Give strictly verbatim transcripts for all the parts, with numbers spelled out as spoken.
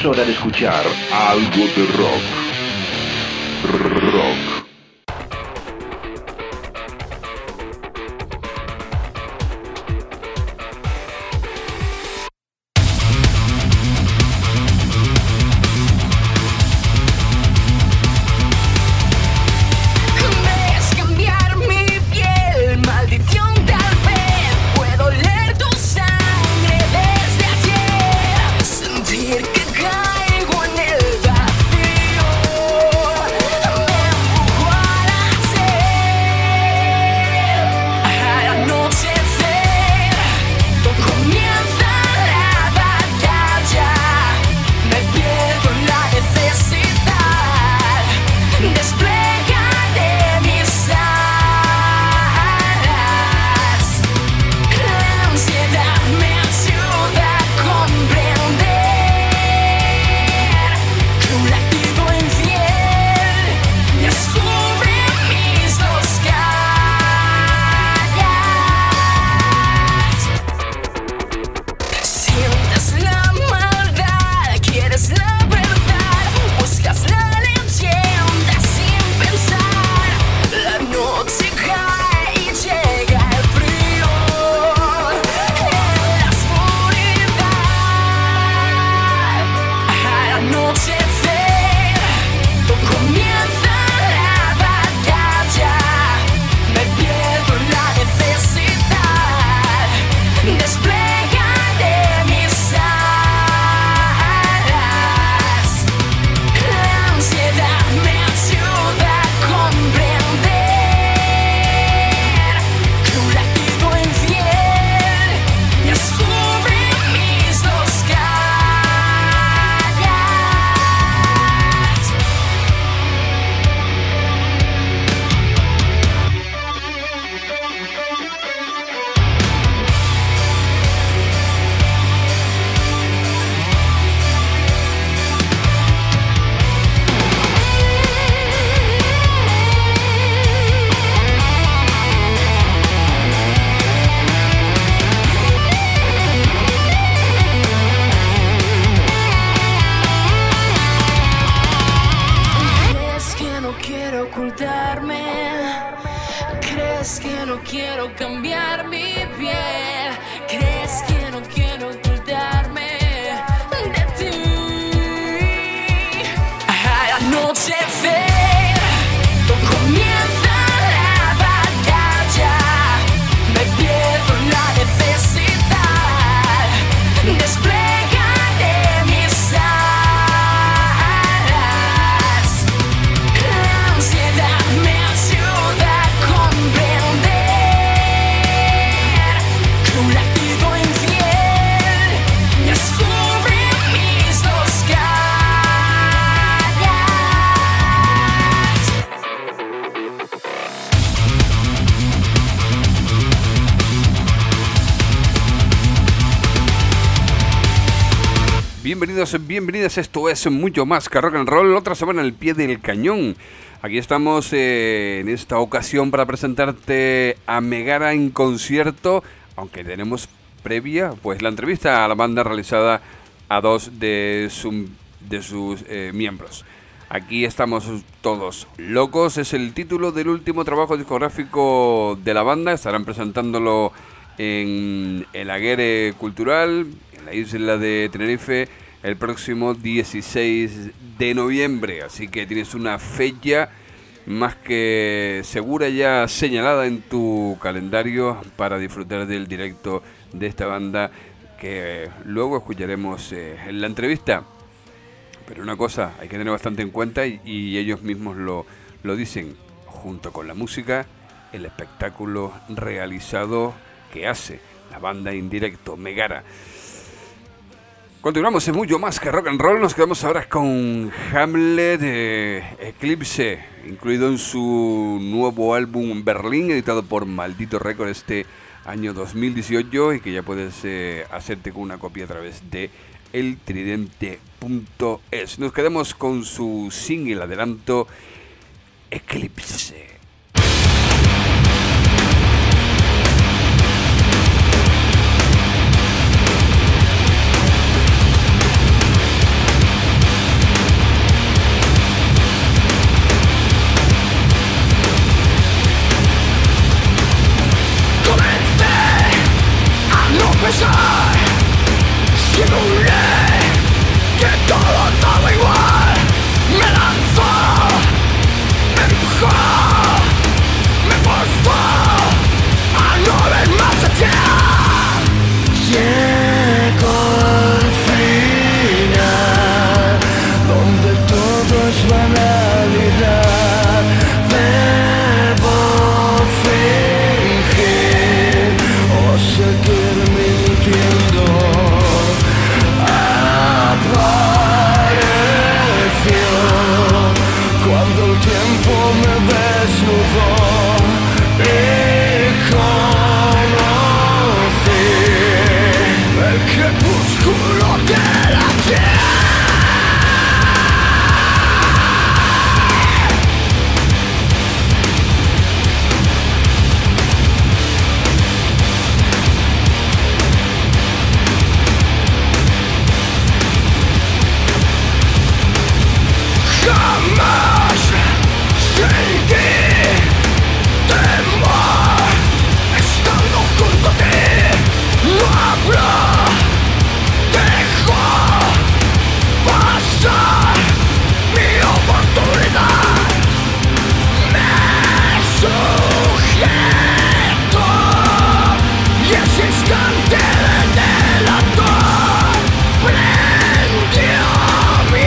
Es hora de escuchar algo de rock. Rock. Bienvenidos, bienvenidas, esto es mucho más que rock and roll, otra semana al pie del cañón. Aquí estamos eh, en esta ocasión para presentarte a Megara en concierto, aunque tenemos previa pues la entrevista a la banda realizada a dos de, su, de sus eh, miembros. Aquí estamos todos locos, es el título del último trabajo discográfico de la banda, estarán presentándolo en el Aguere Cultural, en la isla de Tenerife, el próximo dieciséis de noviembre, así que tienes una fecha más que segura ya señalada en tu calendario para disfrutar del directo de esta banda que luego escucharemos eh, en la entrevista. Pero una cosa hay que tener bastante en cuenta y, y ellos mismos lo, lo dicen, junto con la música, el espectáculo realizado que hace la banda en directo, Megara. Continuamos en mucho más que rock and roll, nos quedamos ahora con Hamlet eh, Eclipse, incluido en su nuevo álbum Berlín, editado por Maldito Record este año dos mil dieciocho y que ya puedes eh, hacerte con una copia a través de el tridente punto es. Nos quedamos con su single adelanto Eclipse. Cuando el tiempo me desnudó y conocí el crepúsculo de la tierra. Jamás sentí temor estando junto a ti. No habrá dejo pasar mi oportunidad. Me sujeto y ese instante de delator prendió mi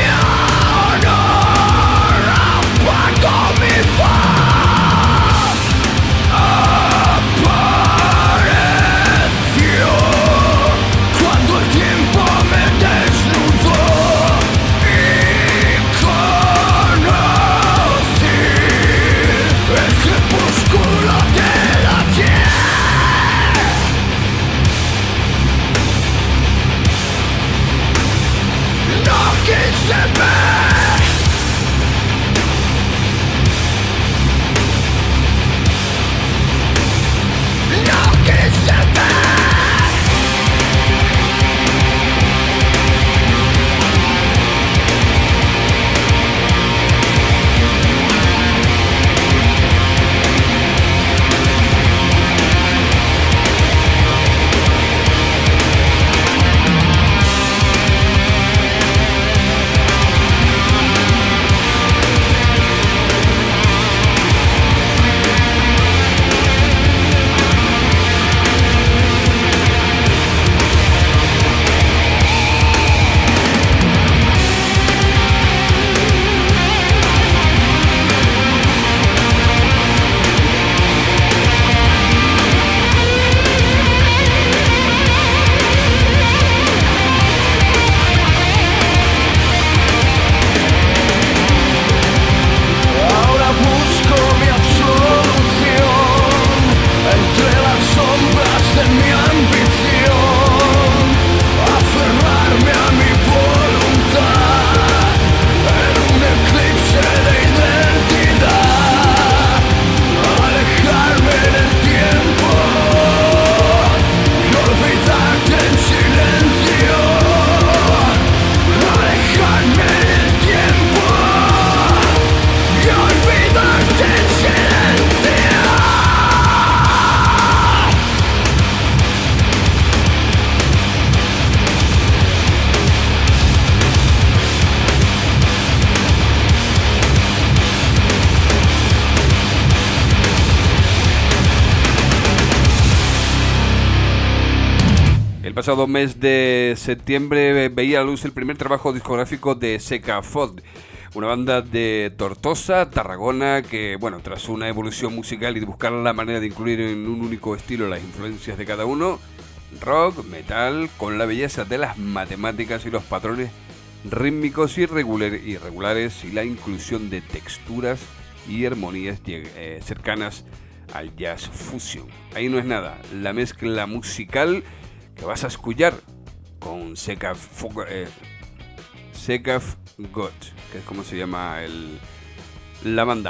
El pasado mes de septiembre veía a luz el primer trabajo discográfico de Secafod, una banda de Tortosa, Tarragona, que, bueno, tras una evolución musical y de buscar la manera de incluir en un único estilo las influencias de cada uno, rock, metal, con la belleza de las matemáticas y los patrones rítmicos irregulares y la inclusión de texturas y armonías eh, cercanas al jazz fusion. Ahí no es nada, la mezcla musical que vas a escuchar con Secaf eh, Secaf God, que es como se llama el, la banda.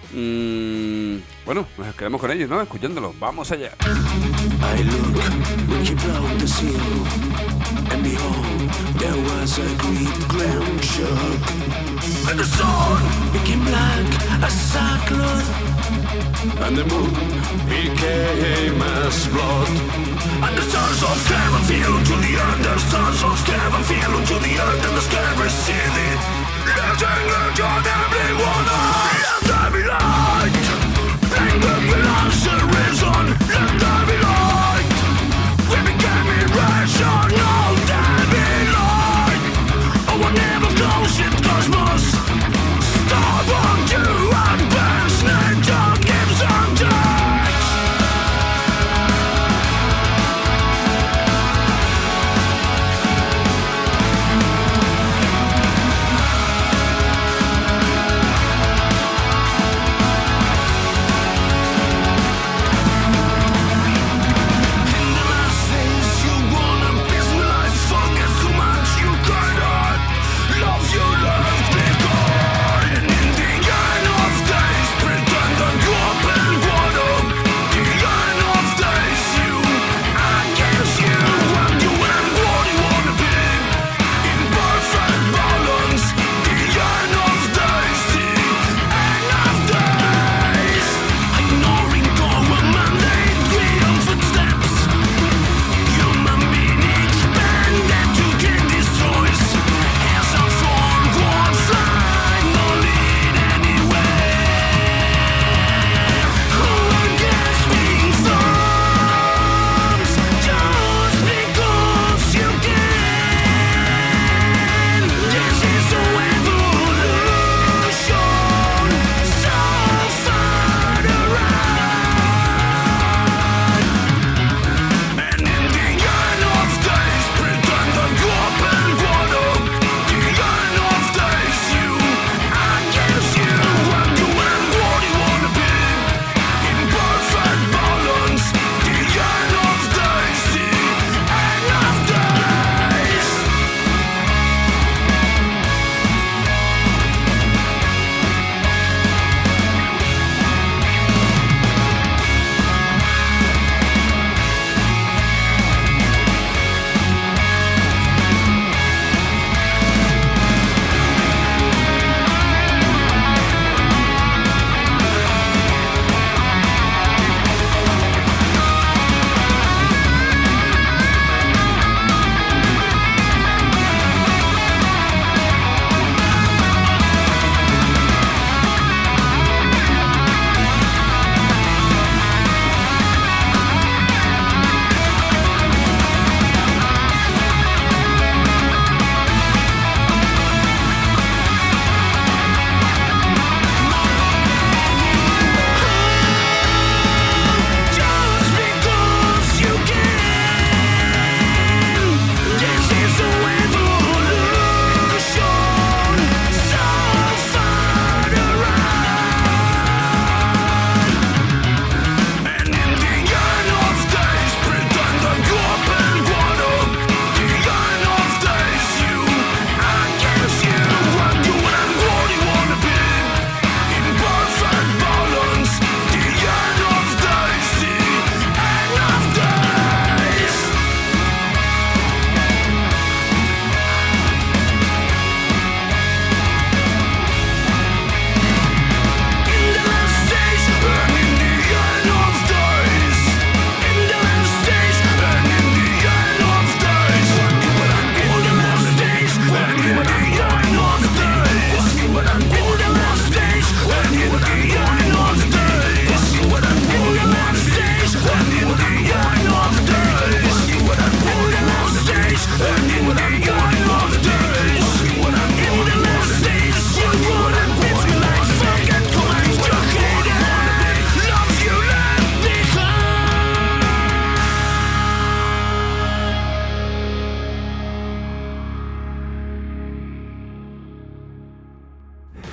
Mm, bueno, nos quedamos con ellos, ¿no? Escuchándolos. Vamos allá. I look when you blow the seal, and behold, there was a great ground shock, and the sun became black as sackcloth, and the moon became as blood, and the stars all came and fell to the earth, the stars all came and fell to the earth, and the sky receded, letting out on everyone else. Let there be light, bring the belongs to reason, let there be light, we became irrational, there be light, oh, I never close it, cosmos, stop on you and burst, nature gives and takes.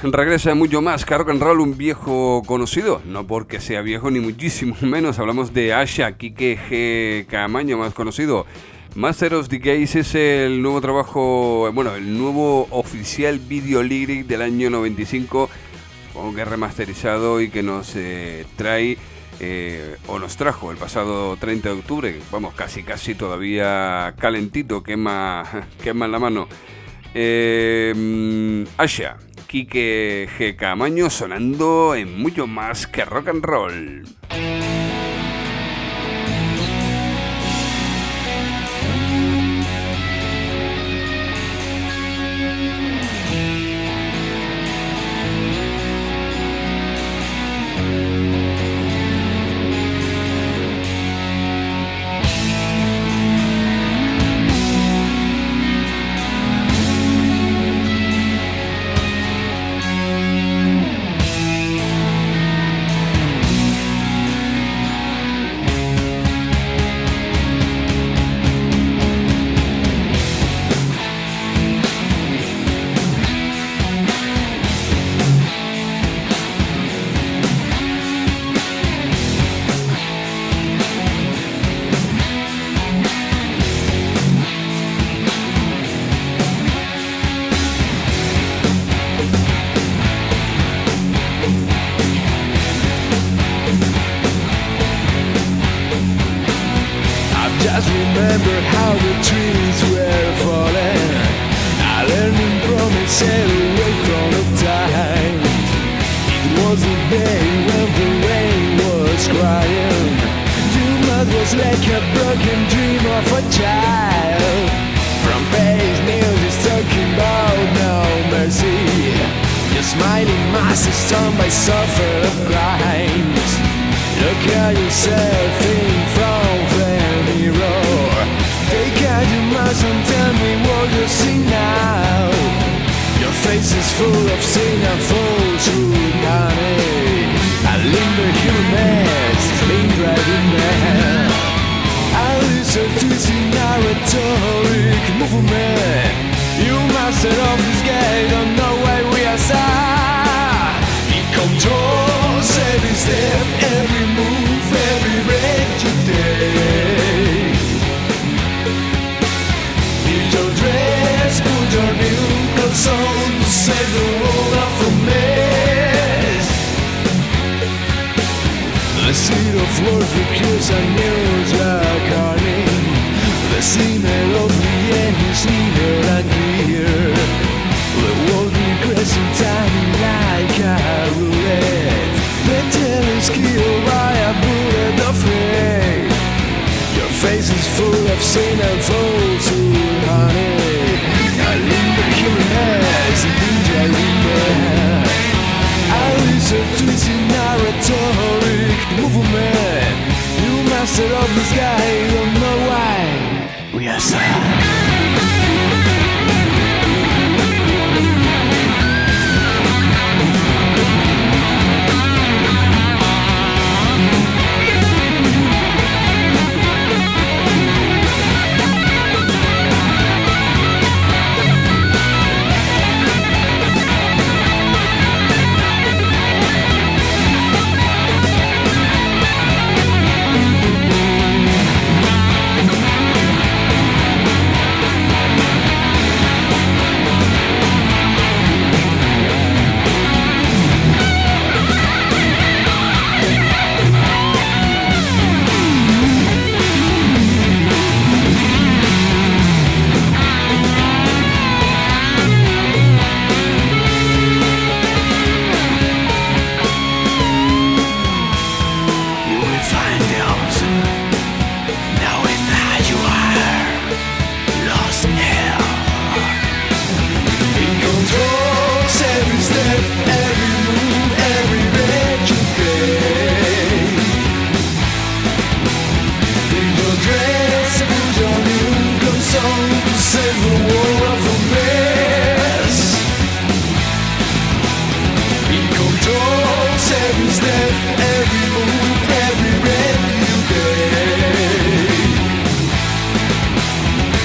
regresa mucho más que Rock and Roll, un viejo conocido, no porque sea viejo ni muchísimo menos. Hablamos de Asha, Quique G. Caamaño, más conocido. Master of the Gays es el nuevo trabajo, bueno, el nuevo oficial video lyric del año noventa y cinco, supongo que remasterizado y que nos eh, trae, eh, o nos trajo el pasado treinta de octubre, vamos, casi casi todavía calentito, quema, quema en la mano. Eh, Asha, Quique G. Caamaño sonando en mucho más que Rock and Roll.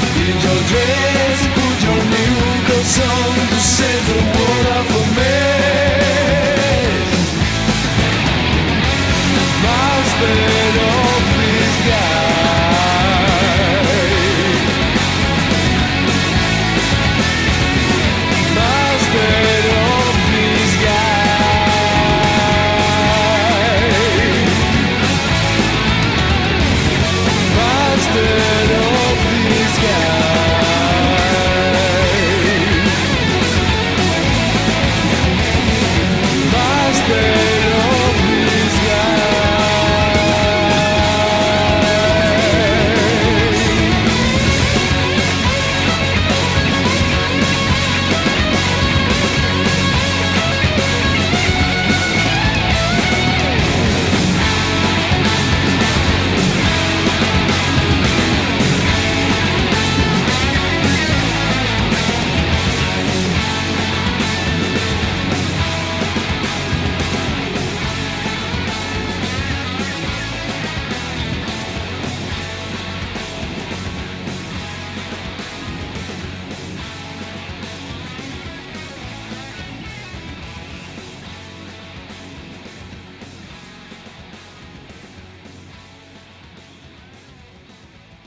Dress, put your new clothes on to save the world from me.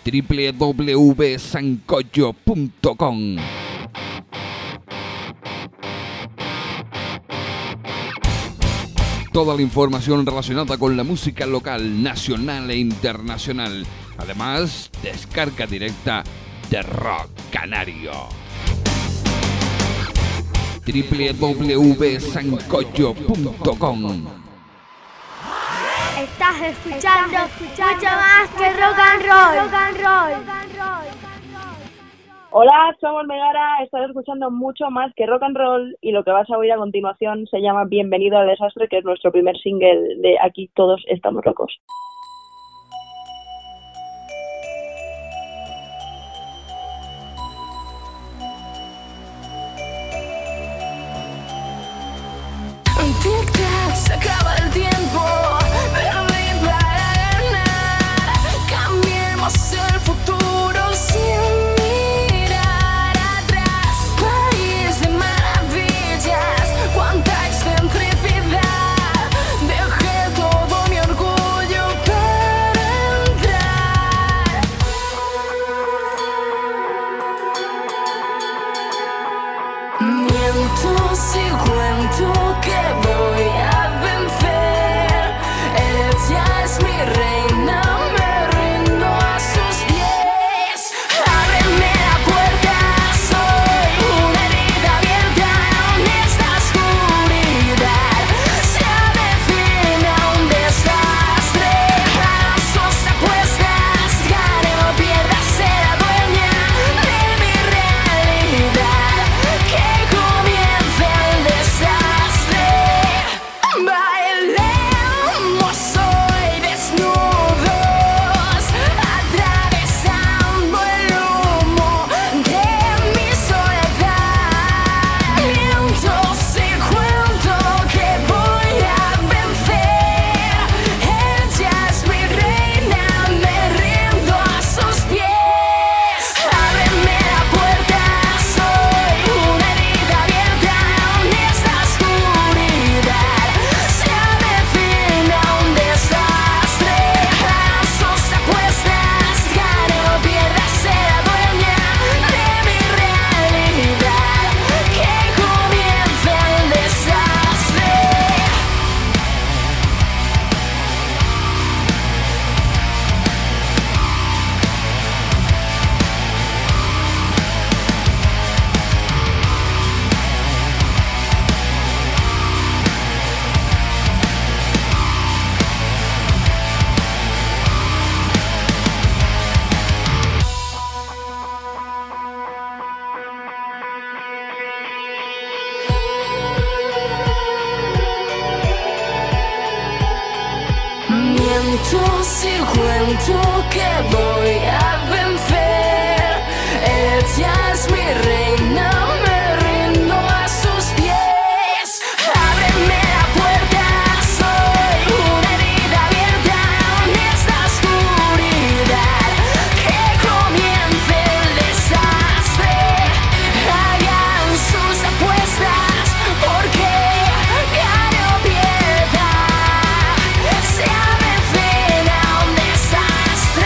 doble u doble u doble u punto sancocho punto com. Toda la información relacionada con la música local, nacional e internacional. Además, descarga directa de Rock Canario. doble u doble u doble u punto sancocho punto com. Estás escuchando mucho más que rock and roll. Rock and roll. Hola, somos Megara, estás escuchando mucho más que rock and roll y lo que vas a oír a continuación se llama Bienvenido al Desastre, que es nuestro primer single de Aquí Todos Estamos Locos. Tic-tac, se acaba el tiempo, perdí para ganar. Cambiemos el futuro sin mirar atrás. País de maravillas, cuánta excentricidad. Dejé todo mi orgullo para entrar. Miento si cuento que voy a vencer. Ella es mi reina, me rindo a sus pies. Ábreme la puerta, soy una herida abierta en esta oscuridad. Se avecina un desastre, a sus apuestas, gane o pierda, será dueña de mi realidad. Que comience el desastre. Bailemos hoy desnudos, atravesando el humo de mi soledad. Miento si cuento que voy a vencer. Ella es mi reina, me rindo a sus pies. Ábreme la puerta, soy una herida abierta en esta oscuridad. Se avecina un desastre, a sus apuestas, gane o pierda, será dueña de mi realidad. Que comience el desastre. Miento si cuento que voy a vencer. Ella es mi reina, me rindo a sus pies. Ábreme la puerta, soy una herida abierta en esta oscuridad. Que comience el desastre. Hagan sus apuestas, porque gane o pierda, se avecina un desastre.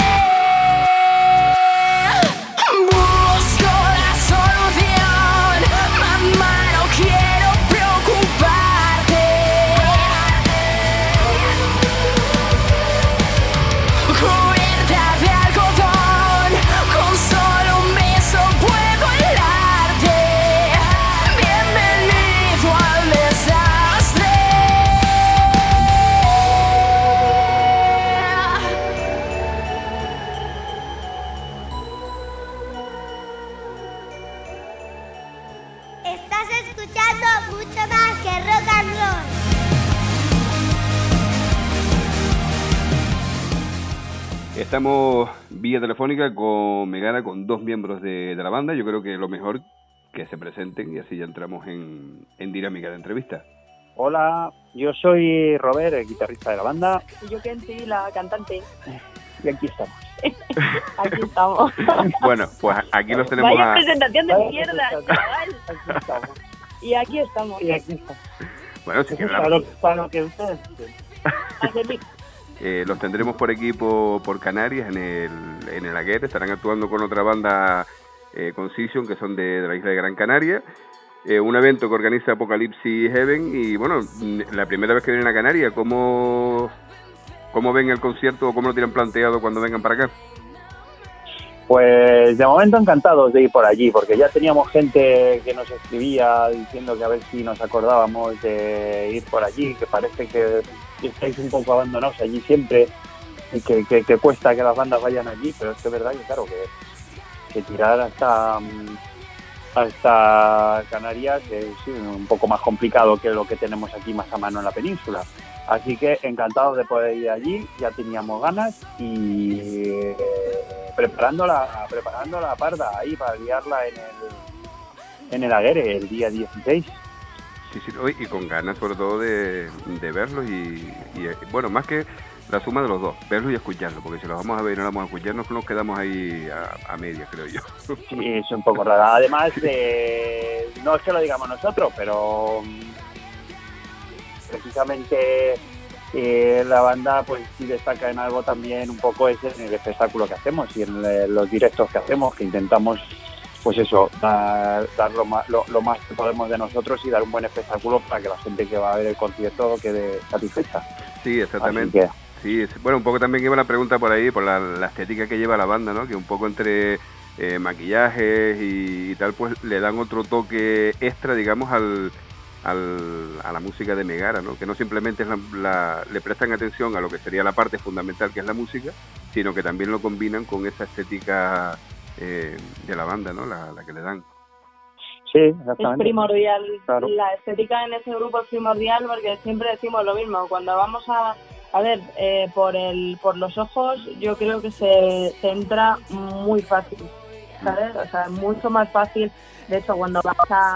Busco la solución, mamá, no quiero preocuparte. Cubierta de algodón, con solo un beso puedo helarte. Bienvenido al desastre. Estás escuchando mucho más que rock and roll. Estamos vía telefónica con Megara, con dos miembros de, de la banda. Yo creo que lo mejor que se presenten y así ya entramos en, en dinámica de entrevista. Hola, yo soy Robert, el guitarrista de la banda, Y yo, Kenty, la cantante. y aquí estamos. Aquí estamos. Bueno, pues aquí los tenemos Vaya a... presentación de Vaya mierda, presentación. chaval. Aquí estamos. Y aquí estamos. Y aquí estamos. Bueno, si Eso es quieren para, la- lo, para lo que ustedes dicen. A servir. Eh, los tendremos por aquí, por, por Canarias, en el, en el Aguer. Estarán actuando con otra banda, eh, Concision, que son de, de la isla de Gran Canaria. Eh, un evento que organiza Apocalipsis Heaven. Y bueno, la primera vez que vienen a Canarias, ¿cómo, cómo ven el concierto o cómo lo tienen planteado cuando vengan para acá? Pues de momento encantados de ir por allí, porque ya teníamos gente que nos escribía diciendo que a ver si nos acordábamos de ir por allí, que parece que estáis un poco abandonados allí siempre y que, que, que cuesta que las bandas vayan allí, pero es que es verdad que claro que, que tirar hasta hasta Canarias es un poco más complicado que lo que tenemos aquí más a mano en la península. Así que encantados de poder ir allí, ya teníamos ganas y eh, preparando la preparando la parda ahí para liarla en el en el Aguere el día dieciséis. Sí, sí, y con ganas sobre todo de, de verlos y, y, bueno, más que la suma de los dos, verlos y escucharlos, porque si los vamos a ver y no los vamos a escuchar, nos, nos quedamos ahí a, a media, creo yo. Sí, es un poco raro. Además, de, no es que lo digamos nosotros, pero precisamente eh, la banda pues sí destaca en algo también un poco es en el espectáculo que hacemos y en el, los directos que hacemos, que intentamos pues eso, dar, dar lo, más, lo, lo más que podemos de nosotros y dar un buen espectáculo para que la gente que va a ver el concierto quede satisfecha. Sí, exactamente. Sí, bueno, un poco también iba la pregunta por ahí, por la, la estética que lleva la banda, ¿no? Que un poco entre eh, maquillajes y, y tal, pues le dan otro toque extra, digamos, al, al, a la música de Megara, ¿no? Que no simplemente es la, la, le prestan atención a lo que sería la parte fundamental, que es la música, sino que también lo combinan con esa estética eh, de la banda, ¿no? La, la que le dan. Sí, exactamente. Es primordial. Claro. La estética en ese grupo es primordial porque siempre decimos lo mismo. Cuando vamos a, a ver, eh, por el por los ojos, yo creo que se, se entra muy fácil, ¿sabes? O sea, mucho más fácil. De hecho, cuando vas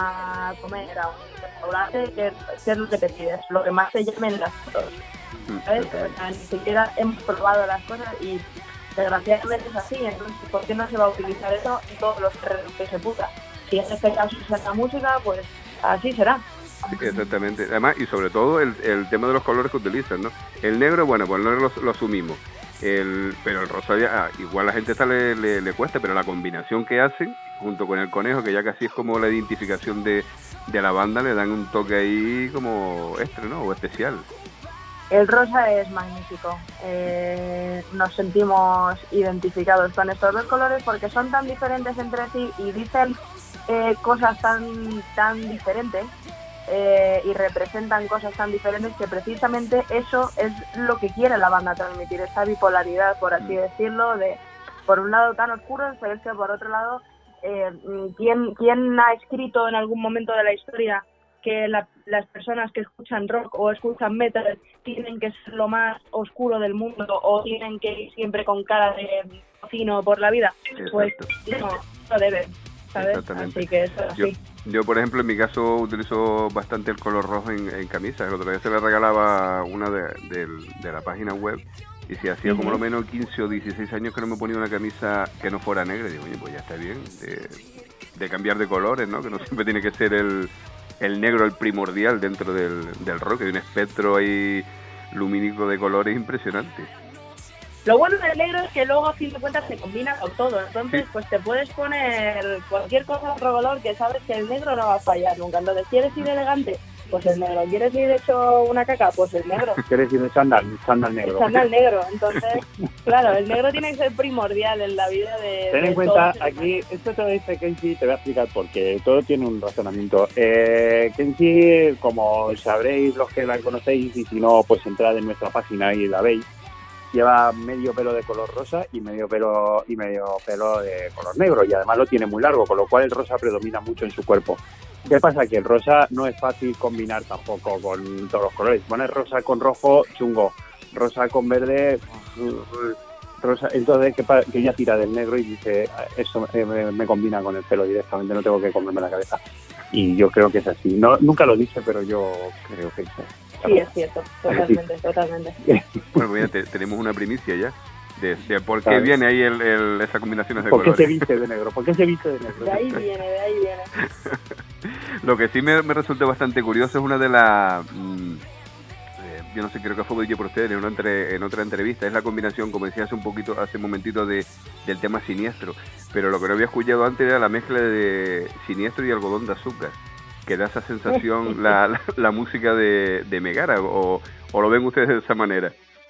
a comer a un restaurante, ¿qué, qué es lo que te pides? Lo que más te llamen las fotos, ¿sabes? O sea, ni siquiera hemos probado las cosas y desgraciadamente es así. Entonces, ¿por qué no se va a utilizar eso en todos los terrenos que se puta? Si en este caso es la música, pues así será. Exactamente. Además, y sobre todo el, el tema de los colores que utilizan, ¿no? El negro, bueno, pues el negro lo, lo asumimos. El, pero el rosa ya, ah, igual a la gente esta le, le, le cuesta, pero la combinación que hacen, junto con el conejo, que ya casi es como la identificación de, de la banda, le dan un toque ahí como extra, ¿no? O especial. El rosa es magnífico. Eh, nos sentimos identificados con estos dos colores porque son tan diferentes entre sí y dicen eh, cosas tan tan diferentes eh, y representan cosas tan diferentes que precisamente eso es lo que quiere la banda transmitir, esa bipolaridad, por así decirlo, de por un lado tan oscuro, pero es que por otro lado, eh, ¿quién, ¿quién ha escrito en algún momento de la historia que la, las personas que escuchan rock o escuchan metal tienen que ser lo más oscuro del mundo o tienen que ir siempre con cara de cocino por la vida? Exacto. Pues no, no deben, ¿sabes? Así que eso es así. Yo, yo, por ejemplo, en mi caso utilizo bastante el color rojo en, en camisas. El otro día se le regalaba una de, de, de la página web y si hacía uh-huh. como lo menos quince o dieciséis años que no me ponía una camisa que no fuera negra, y digo, oye, pues ya está bien de, de cambiar de colores, ¿no? Que no siempre tiene que ser el el negro el primordial dentro del, del rock, hay un espectro ahí lumínico de colores impresionante. Lo bueno del negro es que luego a fin de cuentas se combina con todo, entonces sí. Pues te puedes poner cualquier cosa de otro color que sabes que el negro no va a fallar nunca. Entonces, ¿quieres ir elegante? Pues el negro. ¿Quieres ir hecho una caca? Pues el negro. ¿Quieres ir de chándal? Chándal negro. Chándal negro. Entonces, claro, el negro tiene que ser primordial en la vida de... Ten en de cuenta, aquí, esto te lo dice Kenshi, te voy a explicar por qué. Todo tiene un razonamiento. Eh, Kenshi, como sabréis los que la conocéis, y si no, pues entrad en nuestra página y la veis, lleva medio pelo de color rosa y medio pelo y medio pelo de color negro, y además lo tiene muy largo, con lo cual el rosa predomina mucho en su cuerpo. ¿Qué pasa? Que el rosa no es fácil combinar tampoco con todos los colores. Pones rosa con rojo, chungo. Rosa con verde, rosa. Entonces, que, que ella tira del negro y dice, eso eh, me, me combina con el pelo directamente, no tengo que comerme la cabeza. Y yo creo que es así. No, nunca lo dice, pero yo creo que es así. Sí, es cierto, totalmente, totalmente. Bueno, pues ya te, tenemos una primicia ya. De, de por qué viene ahí el, el, esa combinación de ¿Por colores. ¿Por qué se viste de negro? ¿Por qué se viste de negro? De ahí viene, de ahí viene. Lo que sí me, me resulta bastante curioso es una de las... Mmm, eh, yo no sé, creo que fue dicho por ustedes en, una entre, en otra entrevista, es la combinación, como decía hace un poquito, hace un momentito, de, del tema Siniestro, pero lo que no había escuchado antes era la mezcla de Siniestro y Algodón de Azúcar, que da esa sensación la, la, la música de, de Megara, o, o lo ven ustedes de esa manera.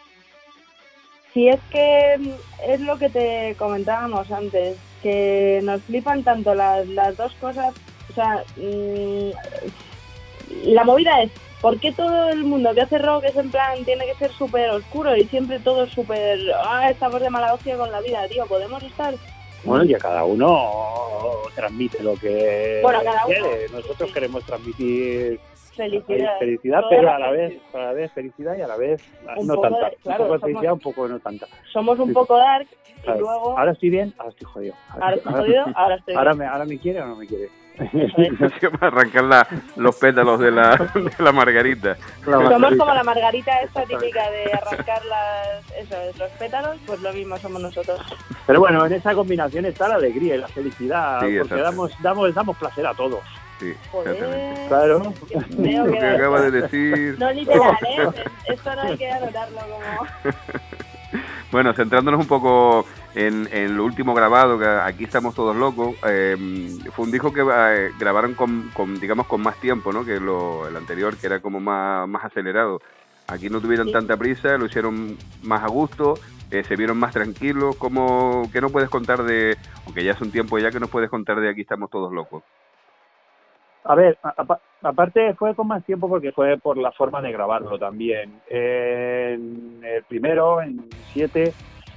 Sí, es que es lo que te comentábamos antes, que nos flipan tanto las, las dos cosas. O sea, mmm, la movida es, ¿por qué todo el mundo que hace rock es en plan, tiene que ser súper oscuro y siempre todo es súper, ah, estamos de mala hostia con la vida, tío, podemos estar... Bueno, y a cada uno transmite lo que bueno, cada uno, quiere. Nosotros sí. queremos transmitir felicidad, felicidad pero a la vez, a la vez felicidad y a la vez un no poco tanta. De, claro, un poco de somos, felicidad, un poco no tanta. Somos un sí. poco dark y claro. luego... Ahora estoy bien, ahora estoy jodido. Ahora estoy jodido, ahora estoy ahora bien. me, ahora me quiere o no me quiere. Arrancar la, los pétalos de la, de la margarita. La somos margarita. como la margarita esta típica de arrancar las, eso, los pétalos, pues lo mismo somos nosotros. Pero bueno, en esa combinación está la alegría y la felicidad, Sí, porque damos, damos, damos placer a todos. Sí, Joder, exactamente. Claro. Veo Lo que que acaba de decir. no literal, ¿eh? Esto no hay que anotarlo como... Bueno, centrándonos un poco en, en lo último grabado, que aquí estamos todos locos, eh, fue un disco que eh, grabaron con, con, digamos, con más tiempo, ¿no? Que lo, el anterior, que era como más, más acelerado. Aquí no tuvieron Sí. tanta prisa, lo hicieron más a gusto, eh, se vieron más tranquilos. ¿Cómo, qué nos puedes contar de, aunque ya es un tiempo ya, que nos puedes contar de Aquí estamos todos locos? A ver, a, a, aparte fue con más tiempo porque fue por la forma de grabarlo también. En el primero, en siete,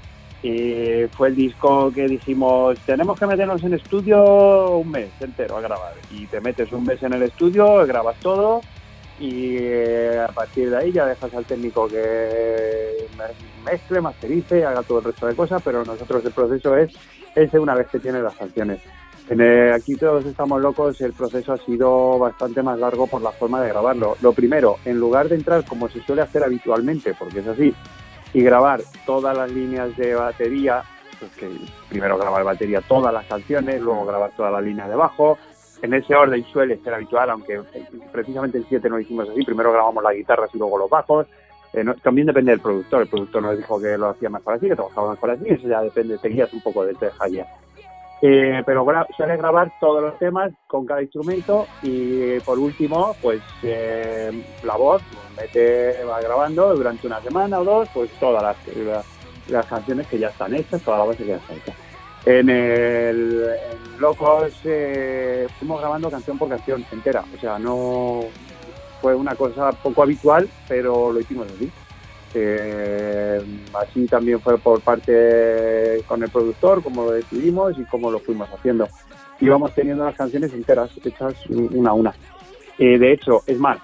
y fue el disco que dijimos, tenemos que meternos en estudio un mes entero a grabar. Y te metes un mes en el estudio, grabas todo y eh, a partir de ahí ya dejas al técnico que mezcle, masterice, haga todo el resto de cosas, pero nosotros el proceso es ese una vez que tienes las canciones. En el, aquí todos estamos locos, el proceso ha sido bastante más largo por la forma de grabarlo. Lo primero, en lugar de entrar como se suele hacer habitualmente, porque es así, y grabar todas las líneas de batería, pues que primero grabar batería todas las canciones, luego grabar todas las líneas de bajo, en ese orden suele ser habitual, aunque precisamente el siete no lo hicimos así, primero grabamos las guitarras y luego los bajos. Eh, no, también depende del productor, el productor nos dijo que lo hacía mejor así, que trabajaba mejor así, eso ya depende, te guías un poco de te deja guiar. Eh, pero gra- suele grabar todos los temas con cada instrumento y por último pues eh, la voz mete, va grabando durante una semana o dos pues todas las, las, las canciones que ya están hechas, toda la base que ya está hecha. En el en Locos eh, fuimos grabando canción por canción entera, o sea, no fue una cosa poco habitual, pero lo hicimos así. Eh, así también fue por parte con el productor, como lo decidimos y como lo fuimos haciendo. Íbamos teniendo las canciones enteras, hechas una a una. Eh, de hecho, es más,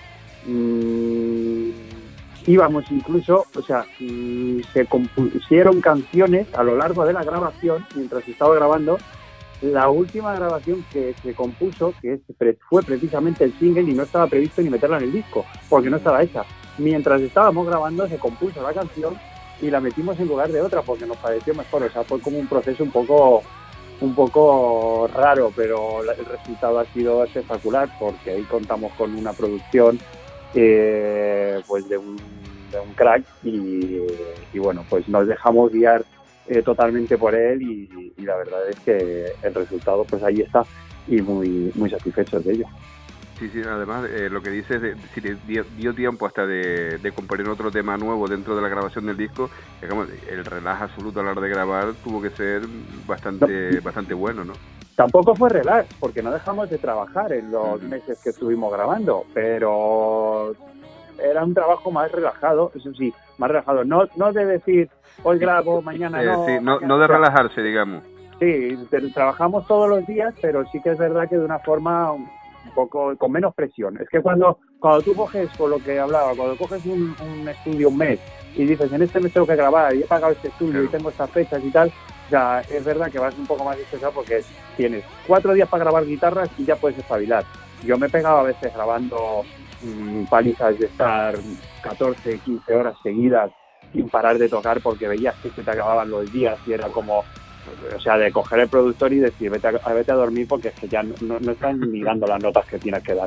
mmm, íbamos incluso, o sea, mmm, se compusieron canciones a lo largo de la grabación, mientras estaba grabando. La última grabación que se compuso, que fue precisamente el single y no estaba previsto ni meterla en el disco, porque no estaba hecha. Mientras estábamos grabando se compuso la canción y la metimos en lugar de otra porque nos pareció mejor. O sea, fue como un proceso un poco un poco raro, pero el resultado ha sido espectacular porque ahí contamos con una producción eh, pues de un, de un crack y, y bueno, pues nos dejamos guiar eh, totalmente por él y, y la verdad es que el resultado pues ahí está y muy, muy satisfechos de ello. Sí, sí, además eh, lo que dices, de, si te dio, dio tiempo hasta de, de componer otro tema nuevo dentro de la grabación del disco, digamos, el relax absoluto a la hora de grabar tuvo que ser bastante no. bastante bueno, ¿no? Tampoco fue relax, porque no dejamos de trabajar en los uh-huh. meses que estuvimos grabando, pero era un trabajo más relajado, eso sí, más relajado, no no de decir, hoy grabo, mañana eh, no. Sí, no, mañana no de relajarse, digamos. Sí, trabajamos todos los días, pero sí que es verdad que de una forma un poco con menos presión. Es que cuando cuando tú coges, con lo que hablaba, cuando coges un, un estudio un mes y dices, en este mes tengo que grabar y he pagado este estudio claro. y tengo estas fechas y tal, ya es verdad que vas un poco más estresado porque tienes cuatro días para grabar guitarras y ya puedes espabilar. Yo me he pegado a veces grabando mmm, palizas de estar catorce, quince horas seguidas sin parar de tocar porque veías que se te acababan los días y era como... O sea, de coger el productor y decir, vete a, vete a dormir porque es que ya no, no están ni dando las notas que tienes que dar.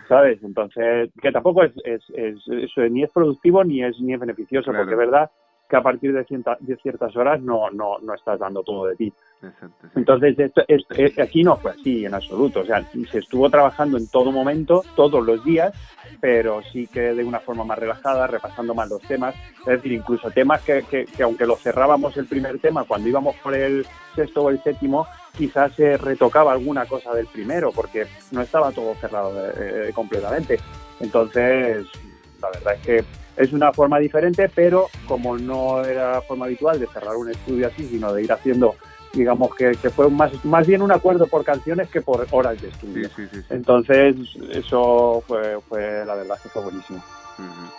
¿sabes? Entonces, que tampoco es, es, es, eso ni es productivo ni es ni es beneficioso, Claro. porque es verdad que a partir de, cierta, de ciertas horas no, no, no estás dando todo de ti. Exacto, sí. Entonces, esto, esto, esto, aquí no fue así en absoluto. O sea, se estuvo trabajando en todo momento, todos los días, pero sí que de una forma más relajada, repasando más los temas. Es decir, incluso temas que, que, que aunque lo cerrábamos el primer tema, cuando íbamos por el sexto o el séptimo, quizás se retocaba alguna cosa del primero, porque no estaba todo cerrado eh, completamente. Entonces, la verdad es que es una forma diferente, pero como no era la forma habitual de cerrar un estudio así, sino de ir haciendo, digamos que, que fue más, más bien un acuerdo por canciones que por horas de estudio. Sí, sí, sí, sí. Entonces, eso fue, fue, la verdad, que fue buenísimo. Uh-huh.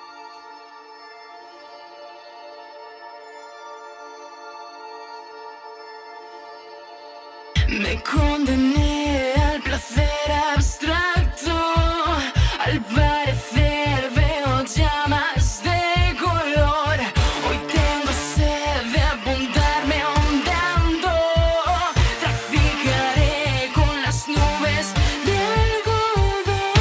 Me condené al placer abstracto, al parecer veo llamas de color. Hoy tengo sed de apuntarme ondando, traficaré con las nubes de algodón.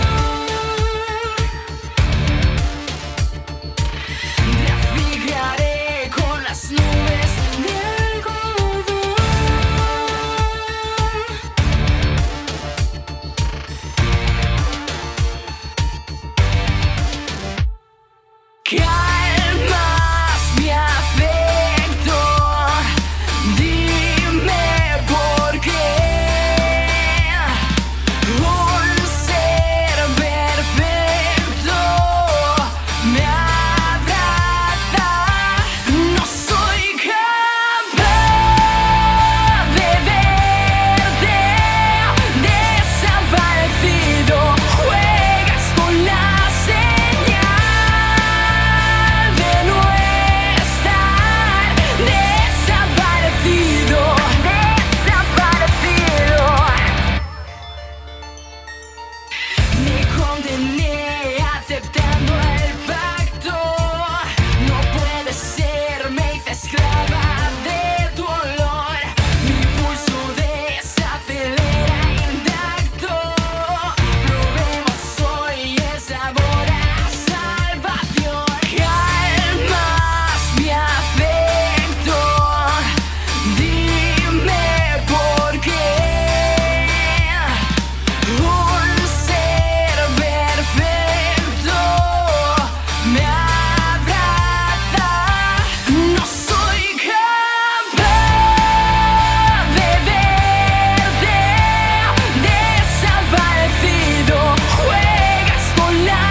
Traficaré con las nubes de algodón. Calmas mi afecto, dime por qué. Un ser perfecto me abraza. No soy capaz de verte desaparecido. Juegas con la señal de no estar desaparecido, desaparecido. Me condené aceptando el pacto. No puede ser, me hice esclava de tu olor. Mi pulso desacelera intacto. Probemos hoy el sabor a salvación. Calmas mi afecto, dime por qué. Un ser perfecto me abraza. No soy capaz de verte desaparecido. Juegas con la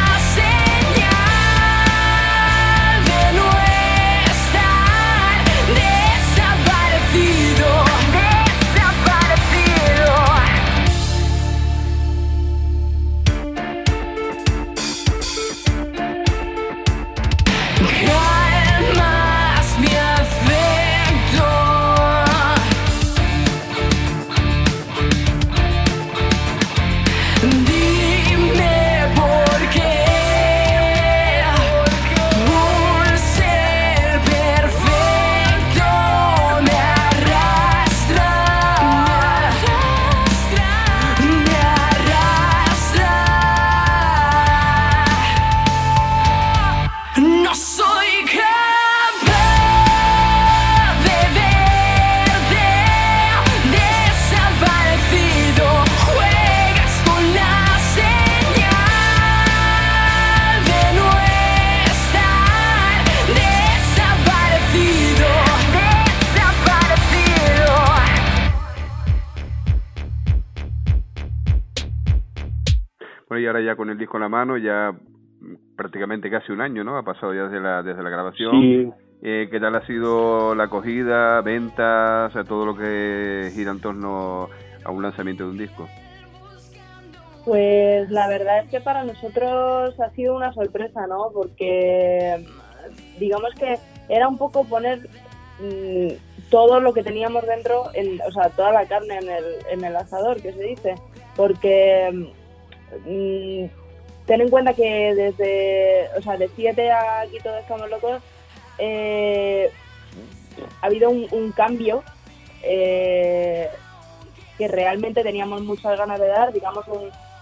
señal de no estar desaparecido, desaparecido. Calmas mi afecto. Dime por qué. Un ser perfecto me arrastra, me arrastra. No soy capaz de verte desaparecido. Juegas con la señal de no estar desaparecido, desaparecido. Bueno, y ahora ya con el disco en la mano, ya mm, prácticamente casi un año, ¿no? Ha pasado ya desde la, desde la grabación. Sí, Eh, ¿Qué tal ha sido la acogida, ventas, a todo lo que gira en torno a un lanzamiento de un disco? Pues la verdad es que para nosotros ha sido una sorpresa, ¿no? Porque digamos que era un poco poner mmm, todo lo que teníamos dentro, en, o sea, toda la carne en el, en el asador, que se dice. Porque mmm, ten en cuenta que desde, o sea, de siete a aquí todos estamos locos, eh, ha habido un, un cambio eh, que realmente teníamos muchas ganas de dar, digamos un,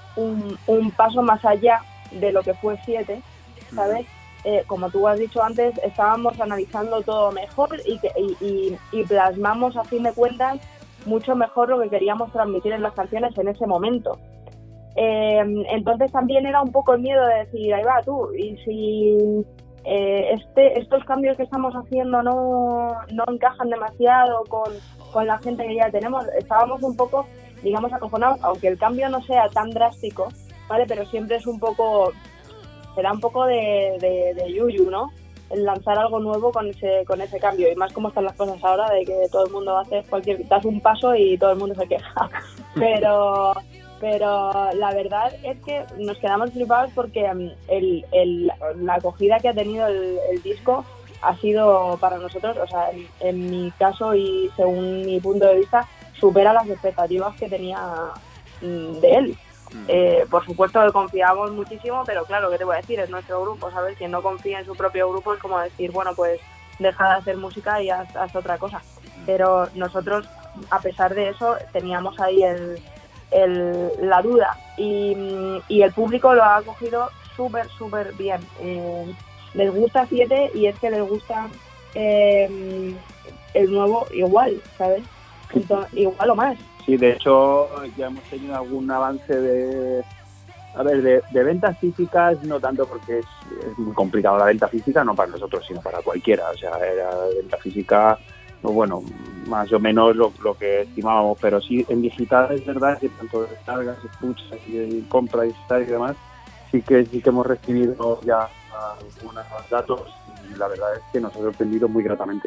un, un paso más allá de lo que fue siete, ¿sabes? Eh, como tú has dicho antes, estábamos analizando todo mejor y, que, y, y, y plasmamos a fin de cuentas mucho mejor lo que queríamos transmitir en las canciones en ese momento. Eh, entonces también era un poco el miedo de decir, ahí va tú, y si eh, este, estos cambios que estamos haciendo no, no encajan demasiado con, con la gente que ya tenemos, estábamos un poco, digamos, acojonados, aunque el cambio no sea tan drástico, ¿vale? Pero siempre es un poco... será un poco de, de, de yuyu, ¿no? El lanzar algo nuevo con ese con ese cambio, y más como están las cosas ahora, de que todo el mundo hace cualquier, das un paso y todo el mundo se queja. Pero pero la verdad es que nos quedamos flipados porque el, el, la acogida que ha tenido el, el disco ha sido para nosotros, o sea, en, en mi caso y según mi punto de vista, supera las expectativas que tenía de él. Eh, por supuesto que confiábamos muchísimo, pero claro, ¿qué te voy a decir? Es nuestro grupo, ¿sabes? Quien no confía en su propio grupo es como decir, bueno, pues deja de hacer música y haz, haz otra cosa. Pero nosotros, a pesar de eso, teníamos ahí el, el, la duda y, y el público lo ha cogido súper, súper bien. Eh, les gusta siete y es que les gusta eh, el nuevo igual, ¿sabes? Entonces, igual o más. Sí, de hecho ya hemos tenido algún avance de, a ver, de, de ventas físicas, no tanto porque es, es muy complicado la venta física, no para nosotros, sino para cualquiera. O sea, era venta física, pues bueno, más o menos lo, lo que estimábamos, pero sí en digital es verdad que tanto descargas, escuchas y, y compras digital y demás, sí que sí que hemos recibido ya algunos datos y la verdad es que nos ha sorprendido muy gratamente.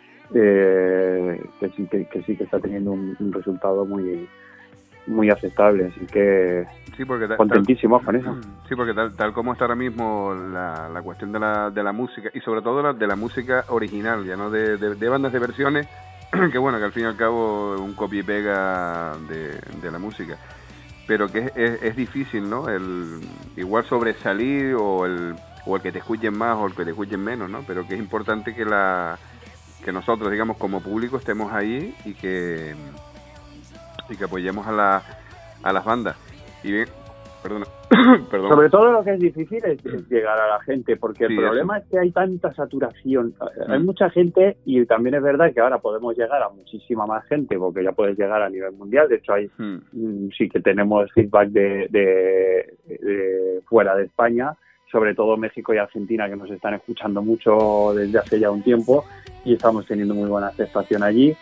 Eh, que sí que, que sí que está teniendo un, un resultado muy muy aceptable, así que sí, porque tal, contentísimos tal, con eso. Sí, porque tal, tal como está ahora mismo la, la cuestión de la, de la música y sobre todo la, de la música original, ya no de, de, de bandas de versiones, que bueno, que al fin y al cabo un copia y pega de, de la música, pero que es, es, es difícil, ¿no? El igual sobresalir o el, o el que te escuchen más o el que te escuchen menos, ¿no? Pero que es importante que la que nosotros, digamos, como público estemos ahí y que y que apoyemos a la a las bandas. Y bien, perdona, perdón. Sobre todo lo que es difícil es, es llegar a la gente, porque sí, el problema eso. es que hay tanta saturación. Mm. Hay mucha gente y también es verdad que ahora podemos llegar a muchísima más gente, porque ya puedes llegar a nivel mundial. De hecho, hay mm. sí que tenemos feedback de, de, de fuera de España, sobre todo México y Argentina, que nos están escuchando mucho desde hace ya un tiempo y estamos teniendo muy buena aceptación allí,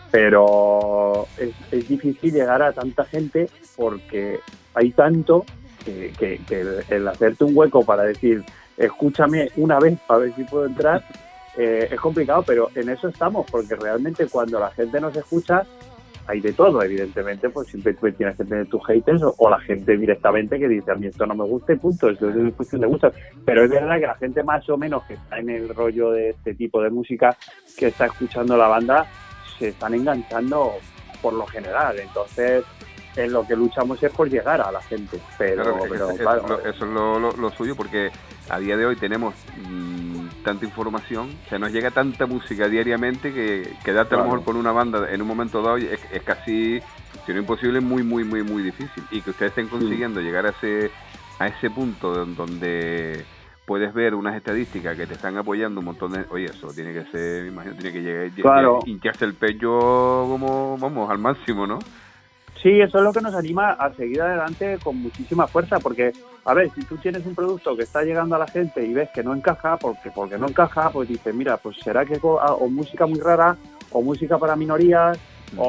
pero es, es difícil llegar a tanta gente porque hay tanto que, que, que el, el hacerte un hueco para decir escúchame una vez para ver si puedo entrar eh, es complicado, pero en eso estamos, porque realmente cuando la gente nos escucha hay de todo, evidentemente, pues siempre tú tienes que tener tus haters o, o la gente directamente que dice a mí esto no me gusta y punto, esto es cuestión de gusto. Pero es verdad que la gente más o menos que está en el rollo de este tipo de música, que está escuchando la banda, se están enganchando por lo general. Entonces, en lo que luchamos es por llegar a la gente. Pero, claro, pero es, claro, es lo, eso es lo, lo, lo suyo, porque a día de hoy tenemos mmm, tanta información, se nos llega tanta música diariamente que quedarte claro. a lo mejor con una banda en un momento dado es, es casi, si no imposible, muy, muy, muy, muy difícil. Y que ustedes estén consiguiendo sí. llegar a ese, a ese punto donde puedes ver unas estadísticas que te están apoyando un montón de... Oye, eso tiene que ser, me imagino, tiene que llegar, claro. hincharse el pecho como, vamos, al máximo, ¿no? Sí, eso es lo que nos anima a seguir adelante con muchísima fuerza, porque, a ver, si tú tienes un producto que está llegando a la gente y ves que no encaja, porque porque no encaja, pues dices, mira, pues será que o, o música muy rara, o música para minorías,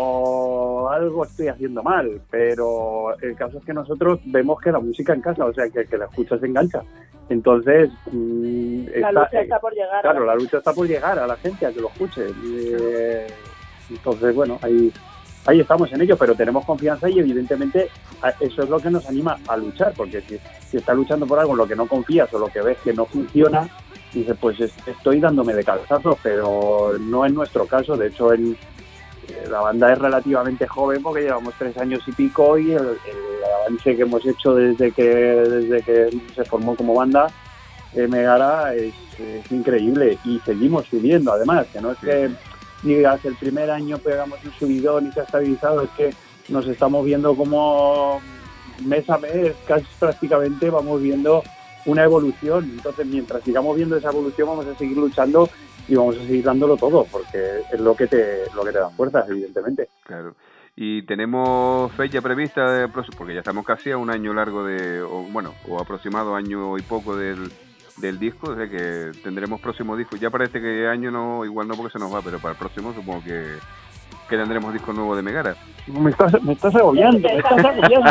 o algo estoy haciendo mal, pero el caso es que nosotros vemos que la música encaja, o sea, que, que la escucha se engancha. Entonces, mmm, la está, lucha está por llegar. Claro, la lucha está por llegar a la gente, a que lo escuche. Eh, entonces, bueno, ahí... Ahí estamos en ello, pero tenemos confianza y evidentemente eso es lo que nos anima a luchar, porque si, si estás luchando por algo en lo que no confías o lo que ves que no funciona, dices, pues estoy dándome de cabezazos, pero no es nuestro caso. De hecho, el, la banda es relativamente joven porque llevamos tres años y pico y el, el avance que hemos hecho desde que desde que se formó como banda eh, Megara es, es increíble y seguimos subiendo, además, que no es que digas el primer año pegamos un subidón y se ha estabilizado, es que nos estamos viendo como mes a mes, casi prácticamente vamos viendo una evolución. Entonces, mientras sigamos viendo esa evolución, vamos a seguir luchando y vamos a seguir dándolo todo, porque es lo que te lo que te da fuerzas, evidentemente. Claro. Y tenemos fecha prevista, de, porque ya estamos casi a un año largo de, o, bueno, o aproximado año y poco del, del disco, o sea que tendremos próximo disco. Ya parece que año no, igual no porque se nos va, pero para el próximo supongo que, que tendremos disco nuevo de Megara. Me estás, me estás agobiando, me estás agobiando.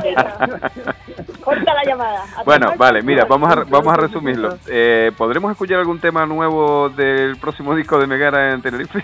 Corta la llamada. Bueno, vale, mira, vamos a, vamos a resumirlo. Eh, ¿Podremos escuchar algún tema nuevo del próximo disco de Megara en Tenerife?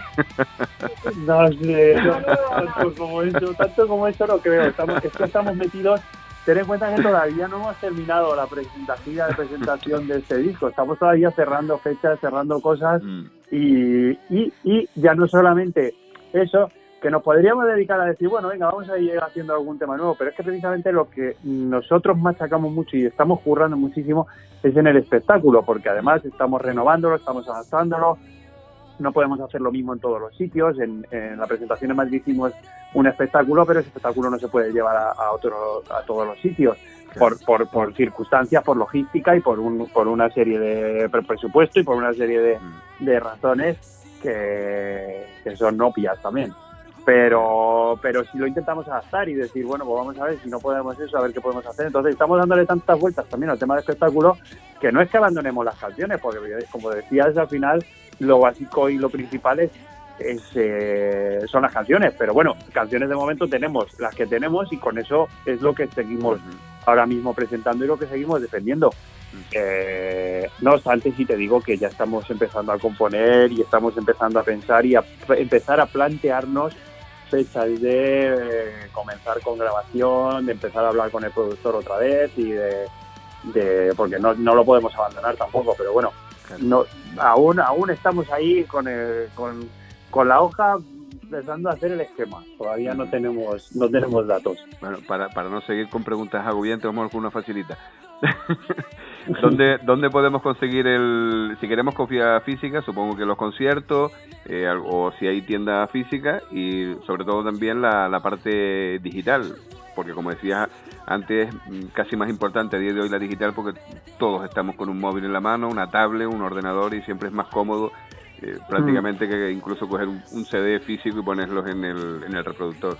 No sé, no, tanto como eso, tanto como eso no creo. Estamos, es que estamos metidos. Ten en cuenta que todavía no hemos terminado la presentación de presentación de este disco. Estamos todavía cerrando fechas, cerrando cosas mm. y, y, y ya no solamente eso, que nos podríamos dedicar a decir, bueno, venga, vamos a ir haciendo algún tema nuevo, pero es que precisamente lo que nosotros machacamos mucho y estamos currando muchísimo es en el espectáculo, porque además estamos renovándolo, estamos adaptándolo, no podemos hacer lo mismo en todos los sitios. En, en la presentación en Madrid hicimos un espectáculo, pero ese espectáculo no se puede llevar a, a, otro, a todos los sitios, por, por, por circunstancias, por logística y por, un, por una serie de presupuesto y por una serie de, de razones que, que son obvias también. Pero pero si lo intentamos adaptar y decir, bueno, pues vamos a ver si no podemos eso, a ver qué podemos hacer. Entonces estamos dándole tantas vueltas también al tema de espectáculo que no es que abandonemos las canciones, porque como decías, al final lo básico y lo principal es, es eh, son las canciones. Pero bueno, canciones de momento tenemos las que tenemos y con eso es lo que seguimos ahora mismo presentando y lo que seguimos defendiendo. Eh, no obstante, sí te digo que ya estamos empezando a componer y estamos empezando a pensar y a empezar a plantearnos fechas de eh, comenzar con grabación, de empezar a hablar con el productor otra vez y de, de porque no, no lo podemos abandonar tampoco, pero bueno, no, aún aún estamos ahí con el, con, con la hoja empezando a hacer el esquema. Todavía no tenemos no tenemos datos. Bueno, para, para no seguir con preguntas agobiantes, vamos con una facilita. ¿Dónde, ¿Dónde podemos conseguir el, si queremos copia física, supongo que los conciertos, eh, o si hay tienda física, y sobre todo también la, la parte digital, porque como decías antes, casi más importante a día de hoy la digital, porque todos estamos con un móvil en la mano, una tablet, un ordenador, y siempre es más cómodo eh, prácticamente mm. que incluso coger un, un C D físico y ponerlos en el, en el reproductor.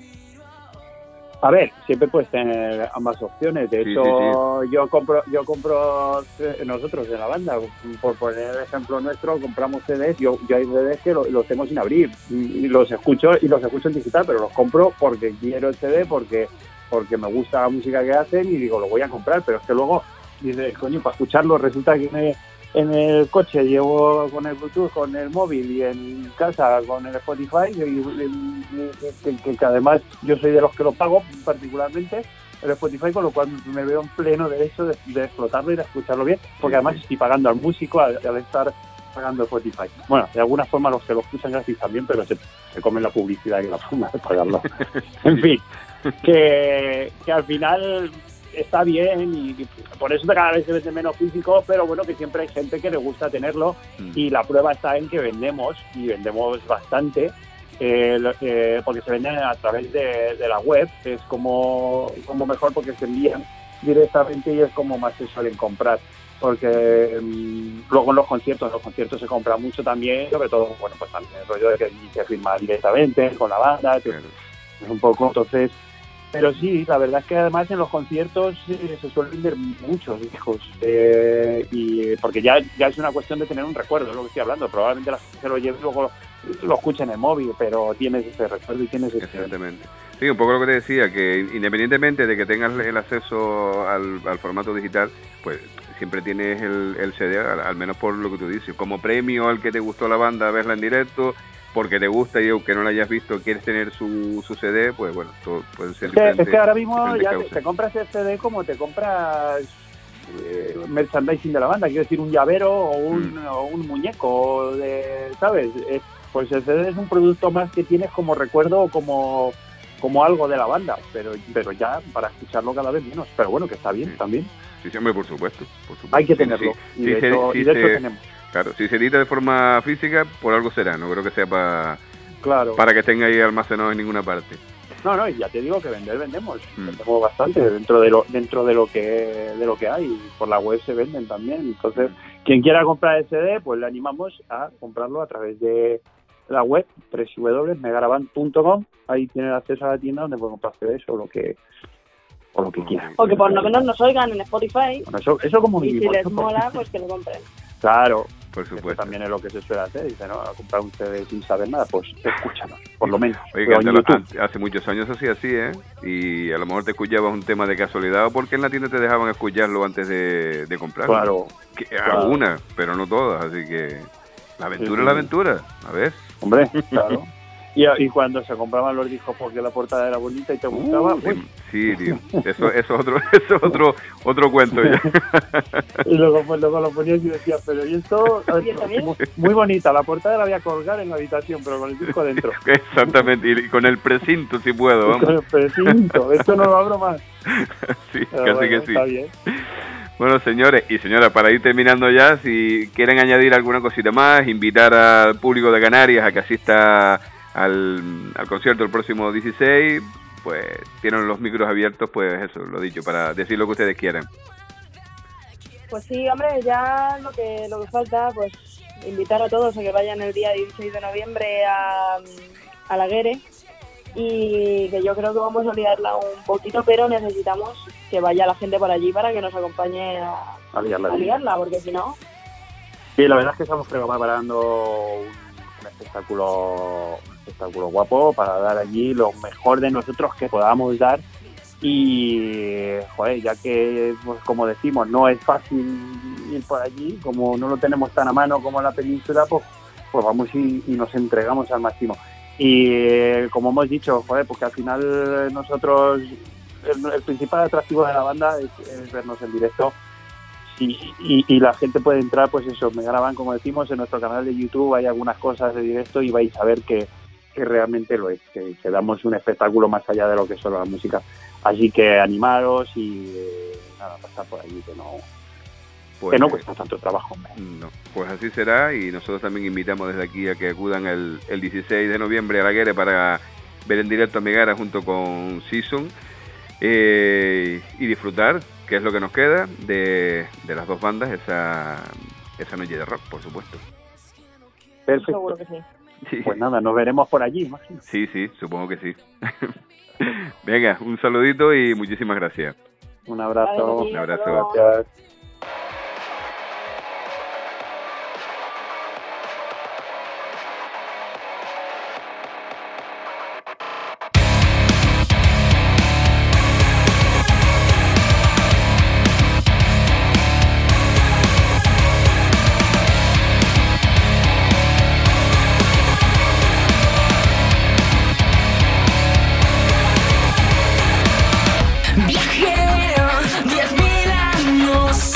A ver, siempre puedes tener ambas opciones. De sí, hecho, sí, sí. yo compro, yo compro nosotros en la banda, por poner el ejemplo nuestro, compramos C Ds. Yo, yo hay C Ds que los, los tengo sin abrir y los escucho y los escucho en digital, pero los compro porque quiero el C D, porque porque me gusta la música que hacen y digo, lo voy a comprar. Pero es que luego dices, coño, para escucharlo resulta que me, en el coche llevo con el Bluetooth, con el móvil, y en casa con el Spotify, y, y, y, que, que, que además yo soy de los que lo pago particularmente, el Spotify, con lo cual me veo en pleno derecho de, de explotarlo y de escucharlo bien, porque además estoy pagando al músico al, al estar pagando Spotify. Bueno, de alguna forma los que lo escuchan gratis también, pero se, se comen la publicidad y la forma de pagarlo. En fin, que, que al final está bien y por eso cada vez se vende menos físico, pero bueno, que siempre hay gente que le gusta tenerlo mm. y la prueba está en que vendemos y vendemos bastante eh, eh, porque se venden a través de, de la web, es como, como mejor porque se envían directamente y es como más se suelen comprar, porque um, luego en los conciertos, en los conciertos se compra mucho también, sobre todo, bueno, pues también el rollo de que se firma directamente con la banda, que es un poco, entonces. Pero sí, la verdad es que además en los conciertos eh, se suelen vender muchos discos, eh, y porque ya ya es una cuestión de tener un recuerdo, es lo que estoy hablando. Probablemente la gente se lo lleve y luego lo, lo escuche en el móvil, pero tienes ese recuerdo y tienes ese... Exactamente. Sí, un poco lo que te decía, que independientemente de que tengas el acceso al, al formato digital, pues siempre tienes el, el C D, al, al menos por lo que tú dices, como premio al que te gustó la banda, verla en directo, porque te gusta y aunque no la hayas visto quieres tener su, su C D, pues bueno, todo puede ser es que, es que ahora mismo ya te, te compras el C D como te compras eh, merchandising de la banda, quiero decir un llavero o un, mm. o un muñeco, de, ¿sabes? Es, pues el C D es un producto más que tienes como recuerdo o como, como algo de la banda, pero pero ya para escucharlo cada vez menos, pero bueno, que está bien sí. también. Sí, sí, hombre, por supuesto, por supuesto. Hay que tenerlo, sí, y, sí, de sí, hecho, sí, y de sí, hecho sí. tenemos. Claro, si se edita de forma física, por algo será, no creo que sea para claro. para que estén ahí almacenados en ninguna parte. No, no, y ya te digo que vender vendemos, Mm. vendemos bastante dentro de lo dentro de lo que de lo que hay, y por la web se venden también. Entonces, quien quiera comprar el C D, pues le animamos a comprarlo a través de la web doble u doble u doble u punto megaravan punto com. Ahí tienen acceso a la tienda donde pueden comprar C Ds o lo que o lo que quieran. O que por lo menos nos oigan en Spotify. Bueno, eso eso como Y si mínimo, les eso por- mola, pues que lo compren. Claro. Por Eso supuesto. también es lo que se suele hacer. Dice, no, a comprar un C D sin saber nada, pues escúchanos, por lo menos. Oye, que Pero en antes lo- YouTube. ante- hace muchos años hacía así, ¿eh? Y a lo mejor te escuchabas un tema de casualidad o porque en la tienda te dejaban escucharlo antes de, de comprarlo. Claro, Que, claro. Algunas, pero no todas, así que la aventura Sí, es sí. la aventura, a ver. hombre, claro. Y, y cuando se compraban los discos porque la portada era bonita y te gustaba, Uh, uy, sí, tío. Eso, eso es otro, eso es otro, otro cuento ya. y luego, pues, luego lo ponías y decías, pero y esto, a ver, ¿Y esto bien? muy, muy bonita, la portada la voy a colgar en la habitación, pero con el disco dentro. Exactamente, y con el precinto si puedo, Con vamos. el precinto, esto no lo abro más. Sí, Pero casi bueno, que sí. está bien. Bueno, señores y señoras, para ir terminando ya, si quieren añadir alguna cosita más, invitar al público de Canarias a que asista al, al concierto el próximo dieciséis, pues tienen los micros abiertos, pues eso, lo dicho, para decir lo que ustedes quieran. Pues sí, hombre, ya lo que lo que falta, pues invitar a todos a que vayan el día dieciséis de noviembre a, a la Guere, y que yo creo que vamos a liarla un poquito, pero necesitamos que vaya la gente por allí para que nos acompañe a, A liarla. a liarla, porque si no... Sí, la verdad es que estamos preparando un, un espectáculo un espectáculo guapo para dar allí lo mejor de nosotros que podamos dar. Y, joder, ya que, pues, como decimos, no es fácil ir por allí, como no lo tenemos tan a mano como en la península, pues, pues vamos y, y nos entregamos al máximo. Y eh, como hemos dicho, joder, porque al final nosotros, el, el principal atractivo de la banda es, es vernos en directo. Y, y, y la gente puede entrar, pues eso, Megaravan, como decimos, en nuestro canal de YouTube hay algunas cosas de directo y vais a ver que, que realmente lo es, que, que damos un espectáculo más allá de lo que es solo la música. Así que animaros y eh, nada, pasar por allí, que no, Pues, que no cuesta tanto trabajo, hombre. No, pues así será, y nosotros también invitamos desde aquí a que acudan el, el dieciséis de noviembre a la Guere para ver en directo a Megara junto con Season, eh, y disfrutar, que es lo que nos queda, de, de las dos bandas, esa, esa noche de rock, por supuesto. Perfecto. Seguro que sí. Sí, Pues nada, nos veremos por allí, imagino. sí, sí, supongo que sí. Venga, un saludito y muchísimas gracias. Un abrazo. Vale, Un hasta abrazo. luego. Gracias. Viajero, diez mil años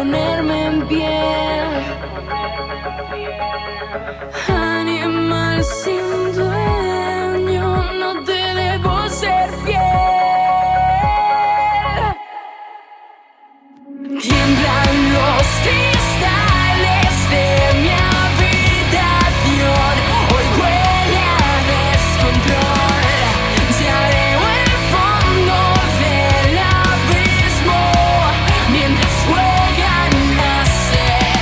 ponerme en pie. Animal sin dueño, no te debo ser fiel. Tiemblan los cristales de mi habitación. Hoy huele a descontrol. Ya veo el fondo del abismo mientras juegan a ser.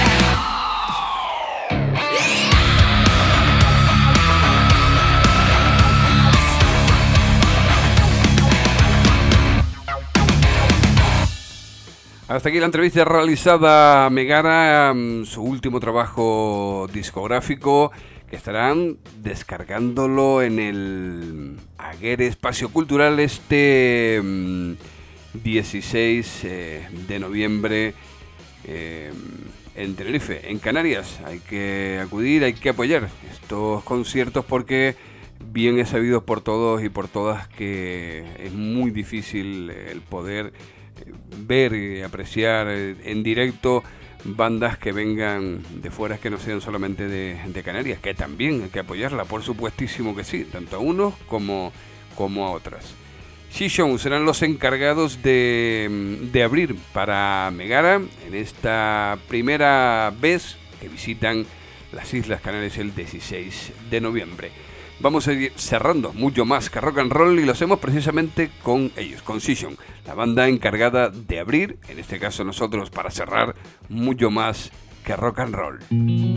Hasta aquí la entrevista realizada a Megara, mm, su último trabajo discográfico, que estarán descargándolo en el Aguere Espacio Cultural este mm, dieciséis eh, de noviembre eh, en Tenerife, en Canarias. Hay que acudir, hay que apoyar estos conciertos porque bien es sabido por todos y por todas que es muy difícil el poder ver y apreciar en directo bandas que vengan de fuera, que no sean solamente de, de Canarias, que también hay que apoyarla, por supuestísimo que sí, tanto a unos como, como a otras. Session serán los encargados de, de abrir para Megara en esta primera vez que visitan las Islas Canarias el dieciséis de noviembre. Vamos a ir cerrando mucho más que rock and roll y lo hacemos precisamente con ellos, con Session, la banda encargada de abrir, en este caso nosotros para cerrar, mucho más que rock and roll.